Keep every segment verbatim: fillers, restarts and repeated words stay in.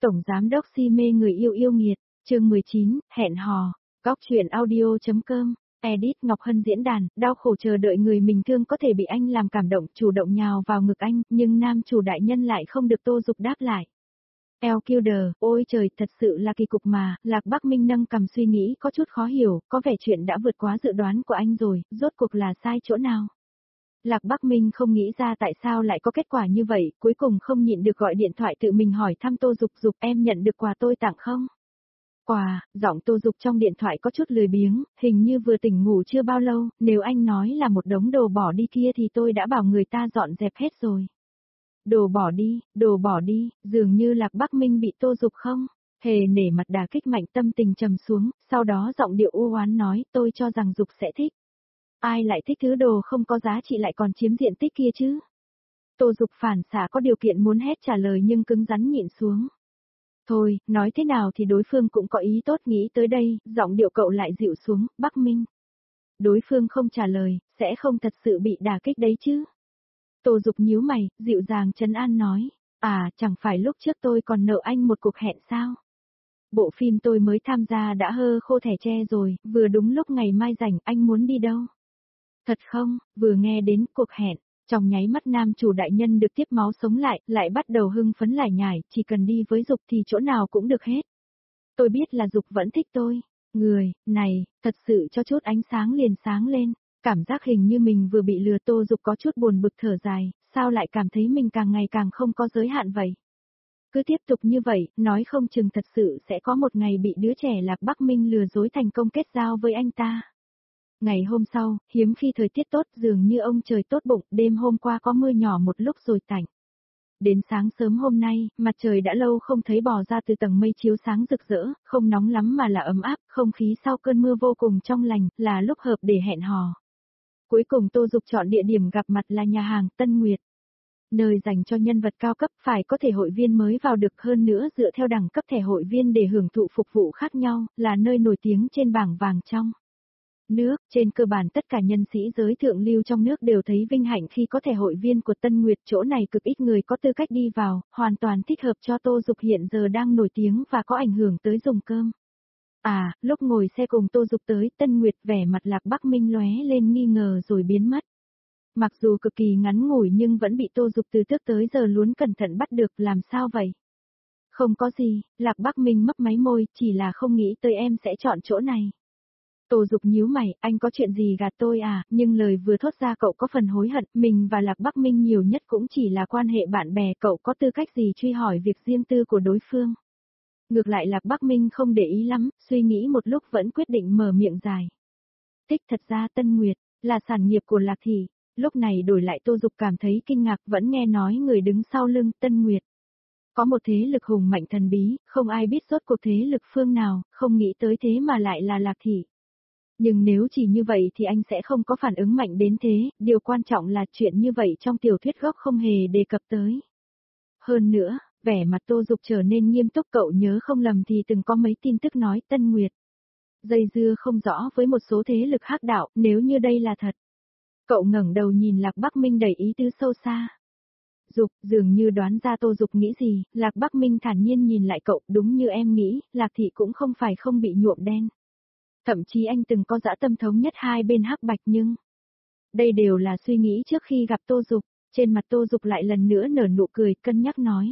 Tổng giám đốc si mê người yêu yêu nghiệt, chương mười chín, hẹn hò, góc truyện audio.com, edit Ngọc Hân diễn đàn, đau khổ chờ đợi người mình thương có thể bị anh làm cảm động, chủ động nhào vào ngực anh, nhưng nam chủ đại nhân lại không được Tô Dục đáp lại. El Kilder, ôi trời, thật sự là kỳ cục mà, Lạc Bắc Minh nâng cằm suy nghĩ có chút khó hiểu, có vẻ chuyện đã vượt quá dự đoán của anh rồi, rốt cuộc là sai chỗ nào? Lạc Bắc Minh không nghĩ ra tại sao lại có kết quả như vậy, cuối cùng không nhịn được gọi điện thoại tự mình hỏi thăm Tô Dục Dục em nhận được quà tôi tặng không? Quà, giọng Tô Dục trong điện thoại có chút lười biếng, hình như vừa tỉnh ngủ chưa bao lâu, nếu anh nói là một đống đồ bỏ đi kia thì tôi đã bảo người ta dọn dẹp hết rồi. Đồ bỏ đi, đồ bỏ đi, dường như Lạc Bắc Minh bị Tô Dục không? Hề nể mặt đả kích mạnh tâm tình trầm xuống, sau đó giọng điệu u oán nói tôi cho rằng Dục sẽ thích. Ai lại thích thứ đồ không có giá trị lại còn chiếm diện tích kia chứ? Tô Dục phản xạ có điều kiện muốn hét trả lời nhưng cứng rắn nhịn xuống. Thôi, nói thế nào thì đối phương cũng có ý tốt nghĩ tới đây, giọng điệu cậu lại dịu xuống, Bắc Minh. Đối phương không trả lời, sẽ không thật sự bị đả kích đấy chứ? Tô Dục nhíu mày, dịu dàng trấn an nói, à, chẳng phải lúc trước tôi còn nợ anh một cuộc hẹn sao? Bộ phim tôi mới tham gia đã hơ khô thẻ tre rồi, vừa đúng lúc ngày mai rảnh, anh muốn đi đâu? Thật không, vừa nghe đến cuộc hẹn, trong nháy mắt nam chủ đại nhân được tiếp máu sống lại, lại bắt đầu hưng phấn lải nhải, chỉ cần đi với Dục thì chỗ nào cũng được hết. Tôi biết là Dục vẫn thích tôi, người, này, thật sự cho chút ánh sáng liền sáng lên, cảm giác hình như mình vừa bị lừa. Tô Dục có chút buồn bực thở dài, sao lại cảm thấy mình càng ngày càng không có giới hạn vậy? Cứ tiếp tục như vậy, nói không chừng thật sự sẽ có một ngày bị đứa trẻ Lạc Bắc Minh lừa dối thành công kết giao với anh ta. Ngày hôm sau, hiếm khi thời tiết tốt dường như ông trời tốt bụng, đêm hôm qua có mưa nhỏ một lúc rồi tạnh. Đến sáng sớm hôm nay, mặt trời đã lâu không thấy bò ra từ tầng mây chiếu sáng rực rỡ, không nóng lắm mà là ấm áp, không khí sau cơn mưa vô cùng trong lành, là lúc hợp để hẹn hò. Cuối cùng Tô Dục chọn địa điểm gặp mặt là nhà hàng Tân Nguyệt. Nơi dành cho nhân vật cao cấp phải có thể hội viên mới vào được, hơn nữa dựa theo đẳng cấp thẻ hội viên để hưởng thụ phục vụ khác nhau, là nơi nổi tiếng trên bảng vàng trong nước. Trên cơ bản tất cả nhân sĩ giới thượng lưu trong nước đều thấy vinh hạnh khi có thẻ hội viên của Tân Nguyệt, chỗ này cực ít người có tư cách đi vào, hoàn toàn thích hợp cho Tô Dục hiện giờ đang nổi tiếng và có ảnh hưởng tới dùng cơm. À, lúc ngồi xe cùng Tô Dục tới Tân Nguyệt, vẻ mặt Lạc Bắc Minh lóe lên nghi ngờ rồi biến mất. Mặc dù cực kỳ ngắn ngủi nhưng vẫn bị Tô Dục từ trước tới giờ luôn cẩn thận bắt được, làm sao vậy? Không có gì, Lạc Bắc Minh mấp máy môi, chỉ là không nghĩ tới em sẽ chọn chỗ này. Tô Dục nhíu mày, anh có chuyện gì gạt tôi à, nhưng lời vừa thốt ra cậu có phần hối hận, mình và Lạc Bắc Minh nhiều nhất cũng chỉ là quan hệ bạn bè, cậu có tư cách gì truy hỏi việc riêng tư của đối phương. Ngược lại Lạc Bắc Minh không để ý lắm, suy nghĩ một lúc vẫn quyết định mở miệng dài. Tích thật ra Tân Nguyệt, là sản nghiệp của Lạc Thị, lúc này đổi lại Tô Dục cảm thấy kinh ngạc, vẫn nghe nói người đứng sau lưng Tân Nguyệt. Có một thế lực hùng mạnh thần bí, không ai biết rốt cuộc thế lực phương nào, không nghĩ tới thế mà lại là Lạc Thị. Nhưng nếu chỉ như vậy thì anh sẽ không có phản ứng mạnh đến thế, điều quan trọng là chuyện như vậy trong tiểu thuyết gốc không hề đề cập tới. Hơn nữa, vẻ mặt Tô Dục trở nên nghiêm túc, cậu nhớ không lầm thì từng có mấy tin tức nói Tân Nguyệt dây dưa không rõ với một số thế lực hắc đạo, nếu như đây là thật. Cậu ngẩng đầu nhìn Lạc Bắc Minh đầy ý tứ sâu xa. Dục, dường như đoán ra Tô Dục nghĩ gì, Lạc Bắc Minh thản nhiên nhìn lại cậu, đúng như em nghĩ, Lạc Thị cũng không phải không bị nhuộm đen. Thậm chí anh từng có dã tâm thống nhất hai bên hắc bạch, nhưng đây đều là suy nghĩ trước khi gặp Tô Dục. Trên mặt Tô Dục lại lần nữa nở nụ cười, cân nhắc nói.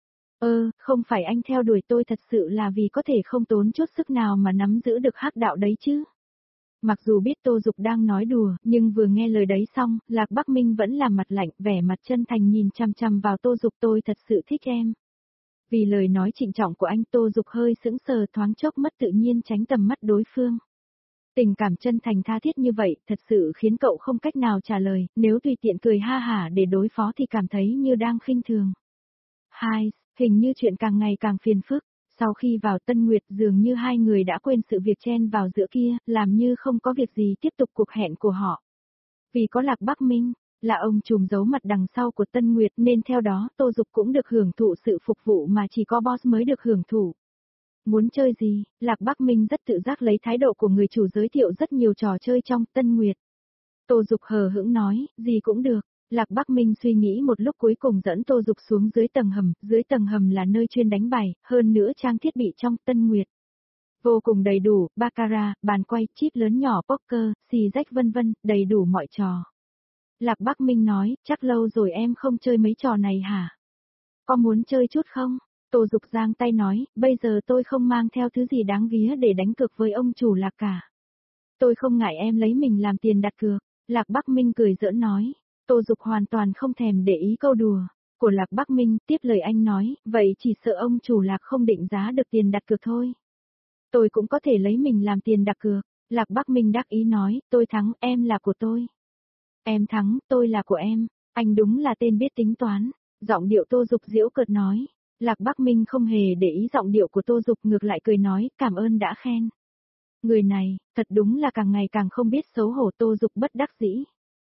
Ơ, không phải anh theo đuổi tôi thật sự là vì có thể không tốn chút sức nào mà nắm giữ được hắc đạo đấy chứ? Mặc dù biết Tô Dục đang nói đùa, nhưng vừa nghe lời đấy xong, Lạc Bắc Minh vẫn làm mặt lạnh, vẻ mặt chân thành nhìn chăm chăm vào Tô Dục, tôi thật sự thích em. Vì lời nói trịnh trọng của anh, Tô Dục hơi sững sờ, thoáng chốc mất tự nhiên tránh tầm mắt đối phương. Tình cảm chân thành tha thiết như vậy, thật sự khiến cậu không cách nào trả lời, nếu tùy tiện cười ha hả để đối phó thì cảm thấy như đang khinh thường. Hai, hình như chuyện càng ngày càng phiền phức. Sau khi vào Tân Nguyệt dường như hai người đã quên sự việc chen vào giữa kia, làm như không có việc gì tiếp tục cuộc hẹn của họ. Vì có Lạc Bắc Minh, là ông trùm giấu mặt đằng sau của Tân Nguyệt nên theo đó Tô Dục cũng được hưởng thụ sự phục vụ mà chỉ có boss mới được hưởng thụ. Muốn chơi gì, Lạc Bắc Minh rất tự giác lấy thái độ của người chủ giới thiệu rất nhiều trò chơi trong Tân Nguyệt. Tô Dục hờ hững nói, gì cũng được. Lạc Bắc Minh suy nghĩ một lúc cuối cùng dẫn Tô Dục xuống dưới tầng hầm, dưới tầng hầm là nơi chuyên đánh bài, hơn nữa trang thiết bị trong Tân Nguyệt. Vô cùng đầy đủ, baccarat, bàn quay, chip lớn nhỏ, poker, xì rách vân vân, đầy đủ mọi trò. Lạc Bắc Minh nói, chắc lâu rồi em không chơi mấy trò này hả? Có muốn chơi chút không? Tô Dục giang tay nói, bây giờ tôi không mang theo thứ gì đáng ghía để đánh cược với ông chủ Lạc cả. Tôi không ngại em lấy mình làm tiền đặt cược. Lạc Bắc Minh cười giỡn nói. Tô Dục hoàn toàn không thèm để ý câu đùa của Lạc Bắc Minh, tiếp lời anh nói, vậy chỉ sợ ông chủ Lạc không định giá được tiền đặt cược thôi. Tôi cũng có thể lấy mình làm tiền đặt cược. Lạc Bắc Minh đắc ý nói, tôi thắng, em là của tôi. Em thắng, tôi là của em. Anh đúng là tên biết tính toán. Giọng điệu Tô Dục giễu cợt nói. Lạc Bắc Minh không hề để ý giọng điệu của Tô Dục, ngược lại cười nói, cảm ơn đã khen. Người này, thật đúng là càng ngày càng không biết xấu hổ. Tô Dục bất đắc dĩ.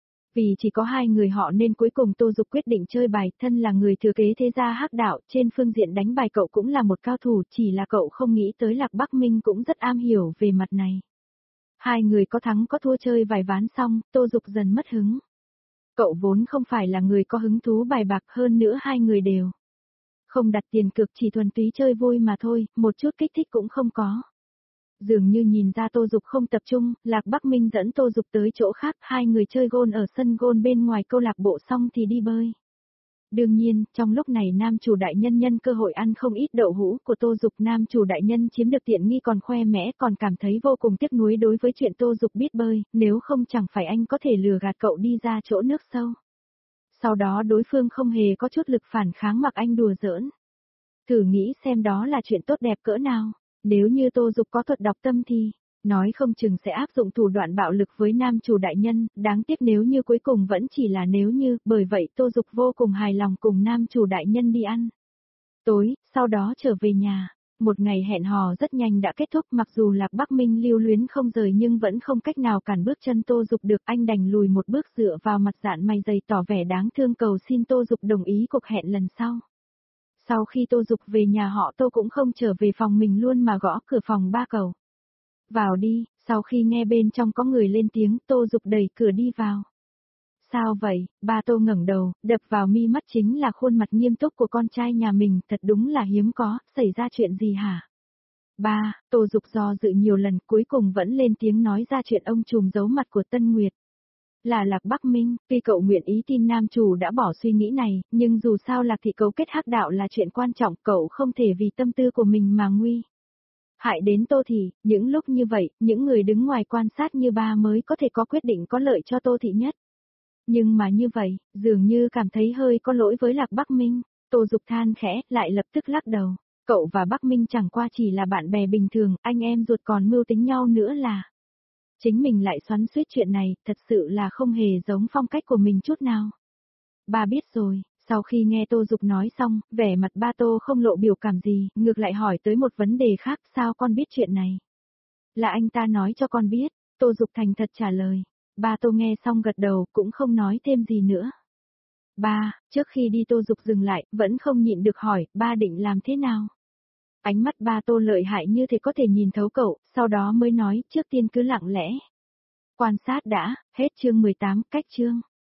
Vì chỉ có hai người họ nên cuối cùng Tô Dục quyết định chơi bài, thân là người thừa kế thế gia Hắc Đạo, trên phương diện đánh bài cậu cũng là một cao thủ, chỉ là cậu không nghĩ tới Lạc Bắc Minh cũng rất am hiểu về mặt này. Hai người có thắng có thua chơi vài ván xong, Tô Dục dần mất hứng. Cậu vốn không phải là người có hứng thú bài bạc, hơn nữa hai người đều không đặt tiền cược, chỉ thuần túy chơi vui mà thôi, một chút kích thích cũng không có. Dường như nhìn ra Tô Dục không tập trung, Lạc Bắc Minh dẫn Tô Dục tới chỗ khác, hai người chơi gôn ở sân gôn bên ngoài câu lạc bộ xong thì đi bơi. Đương nhiên, trong lúc này nam chủ đại nhân nhân cơ hội ăn không ít đậu hũ của Tô Dục, nam chủ đại nhân chiếm được tiện nghi còn khoe mẽ, còn cảm thấy vô cùng tiếc nuối đối với chuyện Tô Dục biết bơi, nếu không chẳng phải anh có thể lừa gạt cậu đi ra chỗ nước sâu. Sau đó đối phương không hề có chút lực phản kháng mặc anh đùa giỡn. Thử nghĩ xem đó là chuyện tốt đẹp cỡ nào. Nếu như Tô Dục có thuật đọc tâm thì, nói không chừng sẽ áp dụng thủ đoạn bạo lực với nam chủ đại nhân, đáng tiếc nếu như cuối cùng vẫn chỉ là nếu như, bởi vậy Tô Dục vô cùng hài lòng cùng nam chủ đại nhân đi ăn tối, sau đó trở về nhà. Một ngày hẹn hò rất nhanh đã kết thúc, mặc dù Lạc Bắc Minh lưu luyến không rời nhưng vẫn không cách nào cản bước chân Tô Dục được, anh đành lùi một bước dựa vào mặt dạn mày dày tỏ vẻ đáng thương cầu xin Tô Dục đồng ý cuộc hẹn lần sau. Sau khi Tô Dục về nhà họ Tô cũng không trở về phòng mình luôn mà gõ cửa phòng ba cầu. Vào đi, sau khi nghe bên trong có người lên tiếng, Tô Dục đẩy cửa đi vào. Sao vậy? Ba Tô ngẩng đầu, đập vào mi mắt chính là khuôn mặt nghiêm túc của con trai nhà mình, thật đúng là hiếm có, xảy ra chuyện gì hả? Ba, Tô Dục do dự nhiều lần, cuối cùng vẫn lên tiếng nói ra chuyện ông trùm giấu mặt của Tân Nguyệt. Là Lạc Bắc Minh, tuy cậu nguyện ý tin nam chủ đã bỏ suy nghĩ này, nhưng dù sao Lạc thị cấu kết Hắc Đạo là chuyện quan trọng, cậu không thể vì tâm tư của mình mà nguy hại đến Tô Thị. Những lúc như vậy, những người đứng ngoài quan sát như ba mới có thể có quyết định có lợi cho Tô Thị nhất. Nhưng mà như vậy, dường như cảm thấy hơi có lỗi với Lạc Bắc Minh. Tô Dục than khẽ, lại lập tức lắc đầu. Cậu và Bắc Minh chẳng qua chỉ là bạn bè bình thường, anh em ruột còn mưu tính nhau nữa là. Chính mình lại xoắn xuýt chuyện này, thật sự là không hề giống phong cách của mình chút nào. Ba biết rồi. Sau khi nghe Tô Dục nói xong, vẻ mặt ba Tô không lộ biểu cảm gì, ngược lại hỏi tới một vấn đề khác, sao con biết chuyện này? Là anh ta nói cho con biết, Tô Dục thành thật trả lời. Ba Tô nghe xong gật đầu, cũng không nói thêm gì nữa. Ba, trước khi đi Tô Dục dừng lại, vẫn không nhịn được hỏi, ba định làm thế nào? Ánh mắt ba Tô lợi hại như thế có thể nhìn thấu cậu, sau đó mới nói, trước tiên cứ lặng lẽ quan sát đã. Hết chương mười tám, cách chương.